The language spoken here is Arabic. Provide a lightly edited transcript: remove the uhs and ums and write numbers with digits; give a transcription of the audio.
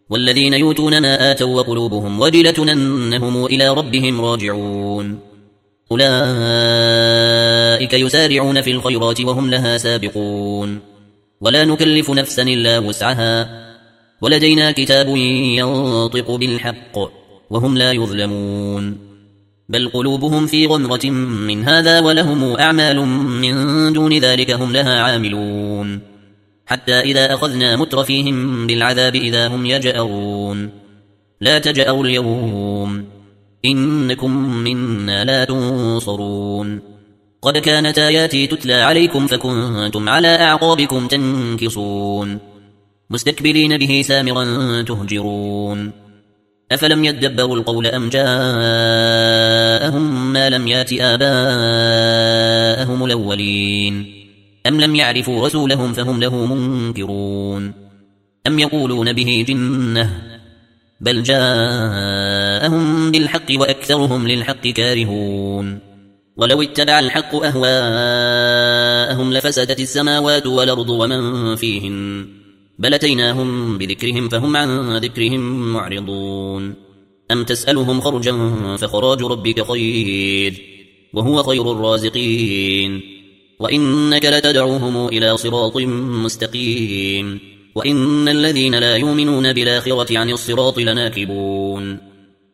والذين يؤتون ما آتوا وقلوبهم وجلة أنهم إلى ربهم راجعون أولئك يسارعون في الخيرات وهم لها سابقون ولا نكلف نفسا إلا وسعها ولدينا كتاب ينطق بالحق وهم لا يظلمون بل قلوبهم في غمرة من هذا ولهم أعمال من دون ذلك هم لها عاملون حتى إذا أخذنا مترفيهم بالعذاب إذا هم يجأرون لا تجأروا اليوم إنكم منا لا تنصرون قد كانت آياتي تتلى عليكم فكنتم على أعقابكم تنكصون مستكبرين به سامرا تهجرون أفلم يدبروا القول أم جاءهم ما لم يات آباءهم الأولين أم لم يعرفوا رسولهم فهم له منكرون أم يقولون به جنة بل جاءهم بالحق وأكثرهم للحق كارهون ولو اتبع الحق أهواءهم لفسدت السماوات والأرض ومن فيهن بل أتيناهم بذكرهم فهم عن ذكرهم معرضون أم تسألهم خرجا فخراج ربك خير وهو خير الرازقين وإنك لتدعوهم إلى صراط مستقيم وإن الذين لا يؤمنون بالآخرة عن الصراط لناكبون